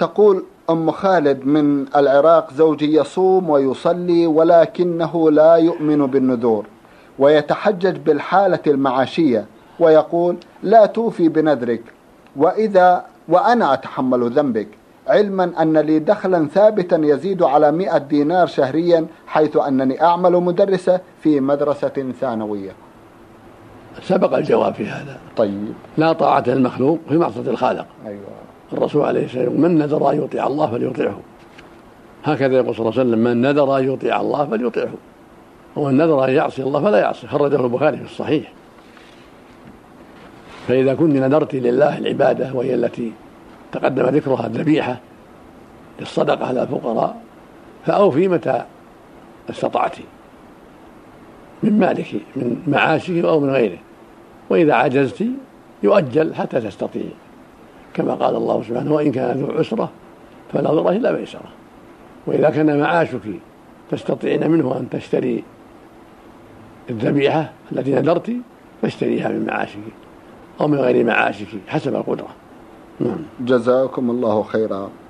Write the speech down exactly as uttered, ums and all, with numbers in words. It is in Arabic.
تقول أم خالد من العراق: زوجي يصوم ويصلي ولكنه لا يؤمن بالنذور، ويتحجج بالحالة المعاشية ويقول: لا توفي بنذرك وإذا وأنا أتحمل ذنبك، علما أن لي دخلا ثابتا يزيد على مئة دينار شهريا، حيث أنني أعمل مدرسة في مدرسة ثانوية. سبق الجواب في هذا. طيب. لا طاعة للمخلوق في معصية الخالق. أيوة. الرسول عليه الصلاة والسلام: من نذر أن يطيع الله فليطيعه. هكذا يقول صلى الله عليه وسلم: من نذر أن يطيع الله فليطيعه، ومن نذر أن يعصي الله فلا يعصي. خرجه البخاري في الصحيح. فإذا كنت نذرت لله العبادة وهي التي تقدم ذكرها الذبيحة للصدقة على الفقراء، فأوفي متى استطعت من مالك من معاشه أو من غيره، وإذا عجزت يؤجل حتى تستطيع، كما قال الله سبحانه: وإن كان ذو عسرة فنظرة إلى ميسرة. وإذا كان معاشك تستطيعين منه أن تشتري الذبيحة التي نذرت فاشتريها من معاشك أو من غير معاشك حسب القدرة. جزاكم الله خيرا.